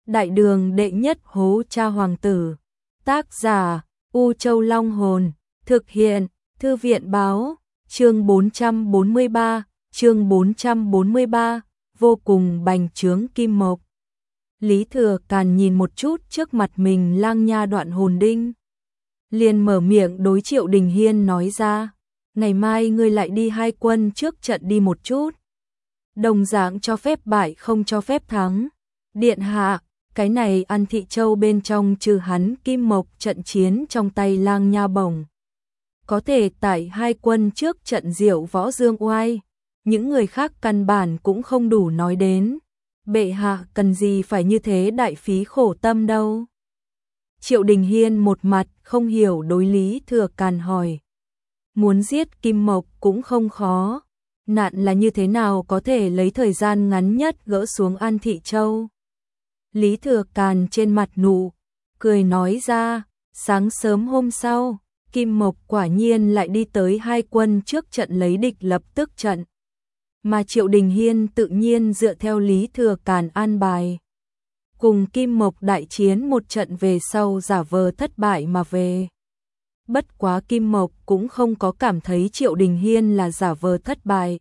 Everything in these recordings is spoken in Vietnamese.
Đại đường đệ nhất hố cha hoàng tử. Tác giả U Châu Long Hồn. Thực hiện Thư viện Báo. Chương 443, vô cùng bành trướng kim mộc. Lý Thừa Càn nhìn một chút trước mặt mình lang nha đoạn hồn đinh, liền mở miệng đối Triệu Đình Hiên nói ra, ngày mai ngươi lại đi hai quân trước trận đi một chút. Đồng dạng cho phép bại không cho phép thắng. Điện hạ, cái này An Thị Châu bên trong trừ hắn kim mộc trận chiến trong tay lang nha bổng, có thể tại hai quân trước trận diệu võ dương oai, những người khác căn bản cũng không đủ nói đến. Bệ hạ cần gì phải như thế đại phí khổ tâm đâu. Triệu Đình Hiên một mặt không hiểu đối Lý Thừa Càn hỏi. Muốn giết kim mộc cũng không khó, nạn là như thế nào có thể lấy thời gian ngắn nhất gỡ xuống An Thị Châu. Lý Thừa Càn trên mặt nụ cười nói ra, sáng sớm hôm sau, kim mộc quả nhiên lại đi tới hai quân trước trận lấy địch lập tức trận. Mà Triệu Đình Hiên tự nhiên dựa theo Lý Thừa Càn an bài, cùng kim mộc đại chiến một trận về sau giả vờ thất bại mà về. Bất quá kim mộc cũng không có cảm thấy Triệu Đình Hiên là giả vờ thất bại,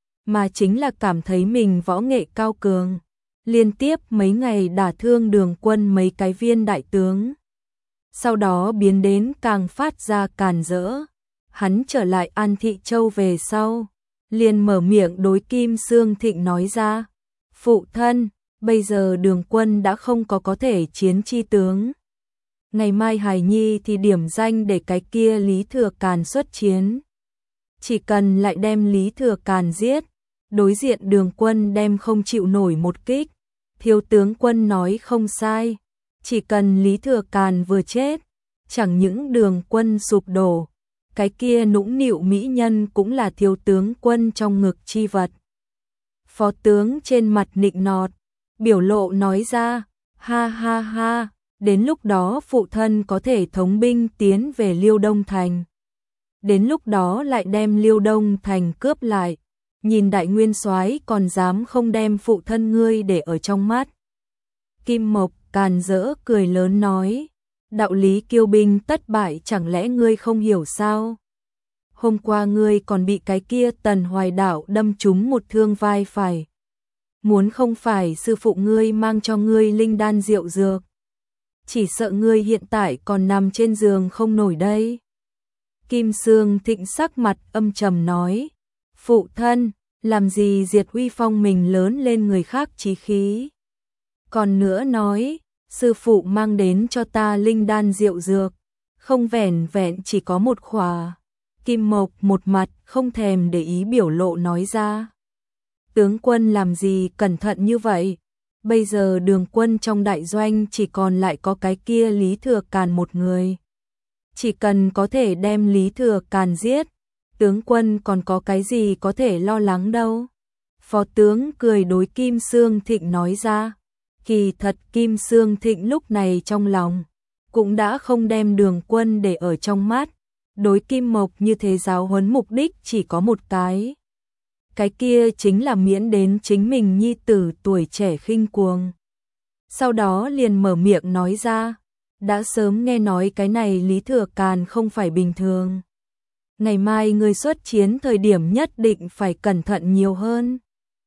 mà chính là cảm thấy mình võ nghệ cao cường, liên tiếp mấy ngày đả thương Đường Quân mấy cái viên đại tướng. Sau đó biến đến càng phát ra càn rỡ. Hắn trở lại An Thị Châu về sau, liền mở miệng đối Kim Xương Thịnh nói ra, phụ thân, bây giờ Đường Quân đã không có thể chiến chi tướng. Ngày mai Hải Nhi thì điểm danh để cái kia Lý Thừa Càn xuất chiến. Chỉ cần lại đem Lý Thừa Càn giết, đối diện Đường Quân đem không chịu nổi một kích. Thiếu tướng quân nói không sai, chỉ cần Lý Thừa Càn vừa chết, chẳng những Đường Quân sụp đổ, cái kia nũng nịu mỹ nhân cũng là thiếu tướng quân trong ngực chi vật. Phó tướng trên mặt nịnh nọt, biểu lộ nói ra, ha ha ha, đến lúc đó phụ thân có thể thống binh tiến về Liêu Đông Thành. Đến lúc đó lại đem Liêu Đông Thành cướp lại, nhìn đại nguyên soái còn dám không đem phụ thân ngươi để ở trong mắt. Kim Mộc càn rỡ cười lớn nói, đạo lý kiêu binh tất bại chẳng lẽ ngươi không hiểu sao? Hôm qua ngươi còn bị cái kia Tần Hoài Đạo đâm trúng một thương vai phải. Muốn không phải sư phụ ngươi mang cho ngươi linh đan rượu dược, chỉ sợ ngươi hiện tại còn nằm trên giường không nổi đây. Kim Xương Thịnh sắc mặt âm trầm nói, phụ thân, làm gì diệt uy phong mình lớn lên người khác chí khí. Còn nữa nói, sư phụ mang đến cho ta linh đan rượu dược, không vẻn vẹn chỉ có một khỏa. Kim Mộc một mặt không thèm để ý biểu lộ nói ra. Tướng quân làm gì cẩn thận như vậy? Bây giờ Đường Quân trong đại doanh chỉ còn lại có cái kia Lý Thừa Càn một người. Chỉ cần có thể đem Lý Thừa Càn giết, tướng quân còn có cái gì có thể lo lắng đâu. Phó tướng cười đối Kim Xương Thịnh nói ra. Kỳ thật Kim Xương Thịnh lúc này trong lòng cũng đã không đem Đường Quân để ở trong mắt. Đối Kim Mộc như thế giáo huấn mục đích chỉ có một cái. Cái kia chính là miễn đến chính mình nhi tử tuổi trẻ khinh cuồng. Sau đó liền mở miệng nói ra, đã sớm nghe nói cái này Lý Thừa Càn không phải bình thường. Ngày mai ngươi xuất chiến thời điểm nhất định phải cẩn thận nhiều hơn.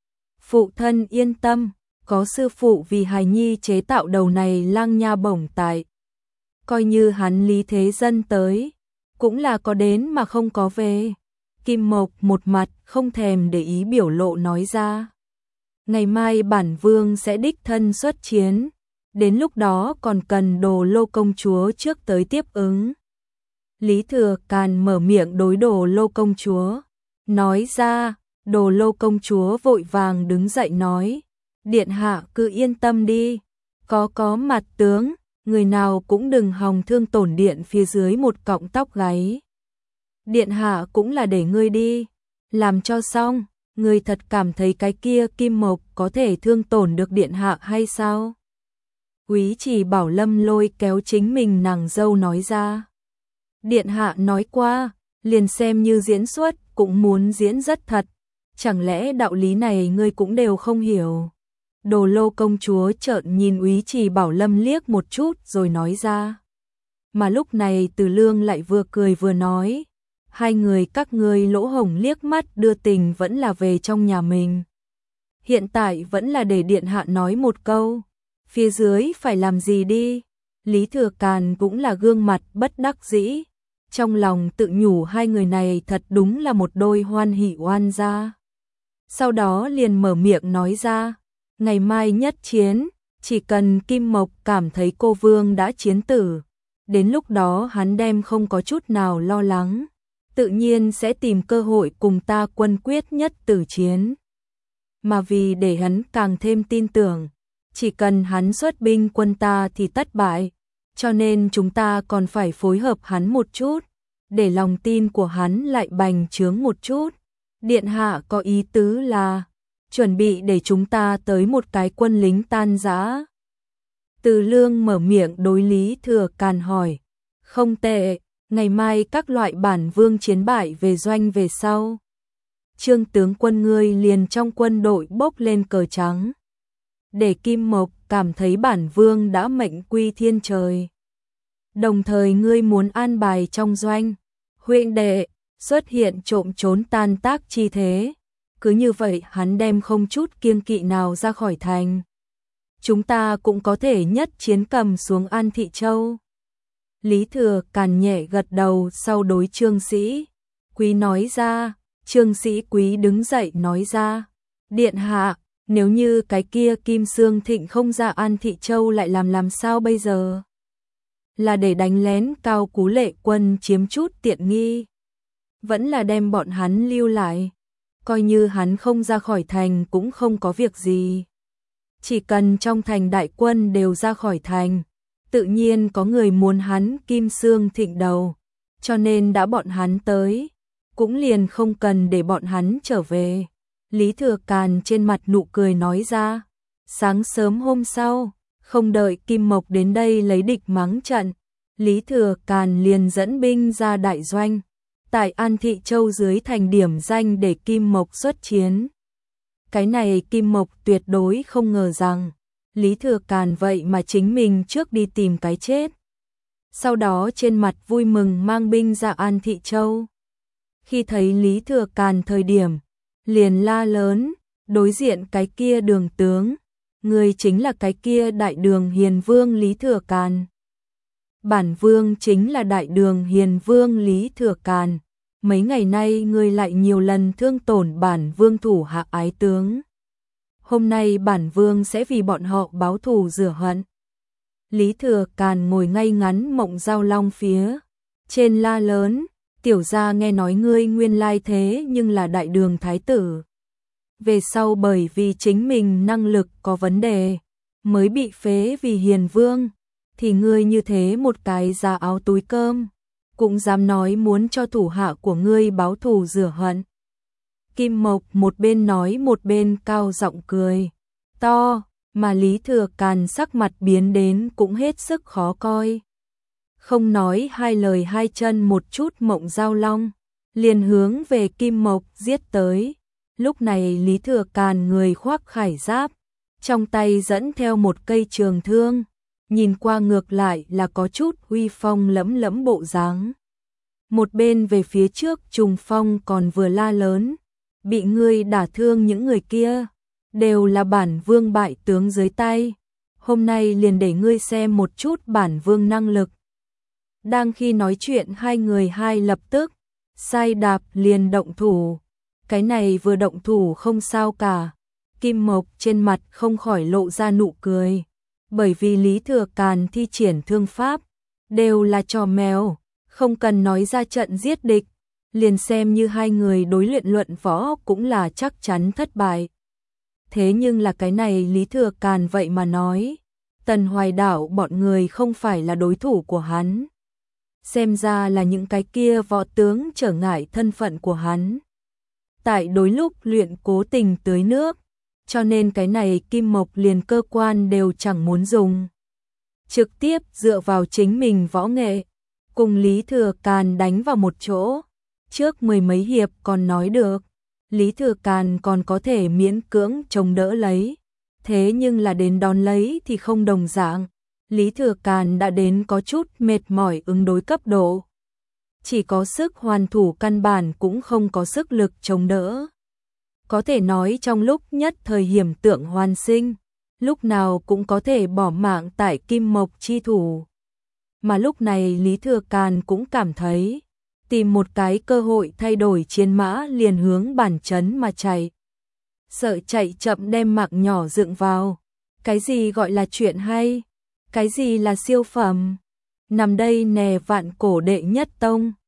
Phụ thân yên tâm, có sư phụ vì hài nhi chế tạo đầu này lang nha bổng tại. Coi như hắn Lý Thế Dân tới, cũng là có đến mà không có về. Kim Mộc một mặt không thèm để ý biểu lộ nói ra. Ngày mai bản vương sẽ đích thân xuất chiến, đến lúc đó còn cần Đồ Lô công chúa trước tới tiếp ứng. Lý Thừa Càn mở miệng đối Đồ Lô công chúa, nói ra. Đồ Lô công chúa vội vàng đứng dậy nói, điện hạ cứ yên tâm đi, có mặt tướng, người nào cũng đừng hòng thương tổn điện phía dưới một cọng tóc gáy. Điện hạ cũng là để ngươi đi, làm cho xong, ngươi thật cảm thấy cái kia Kim Mộc có thể thương tổn được điện hạ hay sao? Quý Chỉ Bảo Lâm lôi kéo chính mình nàng dâu nói ra. Điện hạ nói qua, liền xem như diễn xuất cũng muốn diễn rất thật, chẳng lẽ đạo lý này ngươi cũng đều không hiểu? Đồ Lô công chúa trợn nhìn Úy Trì Bảo Lâm liếc một chút rồi nói ra. Mà lúc này Từ Lương lại vừa cười vừa nói, hai người các ngươi lỗ hổng liếc mắt đưa tình vẫn là về trong nhà mình. Hiện tại vẫn là để điện hạ nói một câu, phía dưới phải làm gì đi. Lý Thừa Càn cũng là gương mặt bất đắc dĩ, trong lòng tự nhủ hai người này thật đúng là một đôi hoan hỷ oan gia. Sau đó liền mở miệng nói ra, ngày mai nhất chiến, chỉ cần Kim Mộc cảm thấy cô vương đã chiến tử, đến lúc đó hắn đem không có chút nào lo lắng, tự nhiên sẽ tìm cơ hội cùng ta quân quyết nhất tử chiến. Mà vì để hắn càng thêm tin tưởng, chỉ cần hắn xuất binh quân ta thì tất bại, cho nên chúng ta còn phải phối hợp hắn một chút, để lòng tin của hắn lại bành trướng một chút. Điện hạ có ý tứ là chuẩn bị để chúng ta tới một cái quân lính tan rã. Từ Lương mở miệng đối Lý Thừa Càn hỏi, không tệ, ngày mai các loại bản vương chiến bại về doanh về sau. Trương tướng quân ngươi liền trong quân đội bốc lên cờ trắng, để Kim Mộc cảm thấy bản vương đã mệnh quy thiên trời. Đồng thời ngươi muốn an bài trong doanh, huynh đệ xuất hiện trộm trốn tan tác chi thế, cứ như vậy hắn đem không chút kiêng kỵ nào ra khỏi thành. Chúng ta cũng có thể nhất chiến cầm xuống An Thị Châu. Lý Thừa Càn nhẹ gật đầu sau đối Trương Sĩ Quý nói ra. Trương Sĩ Quý đứng dậy nói ra, điện hạ, nếu như cái kia Kim Sương Thịnh không ra An Thị Châu lại làm sao bây giờ? Là để đánh lén Cao Cú Lệ quân chiếm chút tiện nghi, vẫn là đem bọn hắn lưu lại, coi như hắn không ra khỏi thành cũng không có việc gì. Chỉ cần trong thành đại quân đều ra khỏi thành, tự nhiên có người muốn hắn Kim Sương Thịnh đầu, cho nên đã bọn hắn tới, cũng liền không cần để bọn hắn trở về. Lý Thừa Càn trên mặt nụ cười nói ra. Sáng sớm hôm sau, không đợi Kim Mộc đến đây lấy địch mắng trận, Lý Thừa Càn liền dẫn binh ra đại doanh, tại An Thị Châu dưới thành điểm danh để Kim Mộc xuất chiến. Cái này Kim Mộc tuyệt đối không ngờ rằng Lý Thừa Càn vậy mà chính mình trước đi tìm cái chết. Sau đó trên mặt vui mừng mang binh ra An Thị Châu. Khi thấy Lý Thừa Càn thời điểm, liền la lớn, đối diện cái kia Đường tướng, người chính là cái kia Đại Đường Hiền Vương Lý Thừa Càn. Bản vương chính là Đại Đường Hiền Vương Lý Thừa Càn, mấy ngày nay ngươi lại nhiều lần thương tổn bản vương thủ hạ ái tướng. Hôm nay bản vương sẽ vì bọn họ báo thù rửa hận. Lý Thừa Càn ngồi ngay ngắn Mộng Giao Long phía trên la lớn, tiểu gia nghe nói ngươi nguyên lai thế nhưng là Đại Đường thái tử. Về sau bởi vì chính mình năng lực có vấn đề, mới bị phế vì Hiền Vương, thì ngươi như thế một cái da áo túi cơm, cũng dám nói muốn cho thủ hạ của ngươi báo thù rửa hận. Kim Mộc một bên nói một bên cao giọng cười to, mà Lý Thừa Càn sắc mặt biến đến cũng hết sức khó coi. Không nói hai lời hai chân một chút Mộng Giao Long, liền hướng về Kim Mộc giết tới. Lúc này Lý Thừa Càn người khoác khải giáp, trong tay dẫn theo một cây trường thương, nhìn qua ngược lại là có chút uy phong lẫm lẫm bộ dáng. Một bên về phía trước trùng phong còn vừa la lớn, bị ngươi đả thương những người kia, đều là bản vương bại tướng dưới tay, hôm nay liền để ngươi xem một chút bản vương năng lực. Đang khi nói chuyện hai người hai lập tức sai đạp liền động thủ. Cái này vừa động thủ không sao cả, Kim Mộc trên mặt không khỏi lộ ra nụ cười, bởi vì Lý Thừa Càn thi triển thương pháp đều là trò mèo, không cần nói ra trận giết địch, liền xem như hai người đối luyện luận võ cũng là chắc chắn thất bại. Thế nhưng là cái này Lý Thừa Càn vậy mà nói, Tần Hoài Đảo bọn người không phải là đối thủ của hắn. Xem ra là những cái kia võ tướng trở ngại thân phận của hắn. Tại đối lúc luyện cố tình tưới nước, cho nên cái này Kim Mộc liền cơ quan đều chẳng muốn dùng. Trực tiếp dựa vào chính mình võ nghệ, cùng Lý Thừa Càn đánh vào một chỗ. Trước mười mấy hiệp còn nói được, Lý Thừa Càn còn có thể miễn cưỡng chống đỡ lấy. thế nhưng là đến đón lấy thì không đồng dạng. Lý Thừa Càn đã đến có chút mệt mỏi ứng đối cấp độ. Chỉ có sức hoàn thủ căn bản cũng không có sức lực chống đỡ. Có thể nói trong lúc nhất thời hiểm tượng hoàn sinh, lúc nào cũng có thể bỏ mạng tại Kim Mộc chi thủ. Mà lúc này Lý Thừa Càn cũng cảm thấy, tìm một cái cơ hội thay đổi chiến mã liền hướng bản trấn mà chạy. Sợ chạy chậm đem mạng nhỏ dựng vào. Cái gì gọi là chuyện hay? Cái gì là siêu phẩm? Nằm đây nè vạn cổ đệ nhất tông.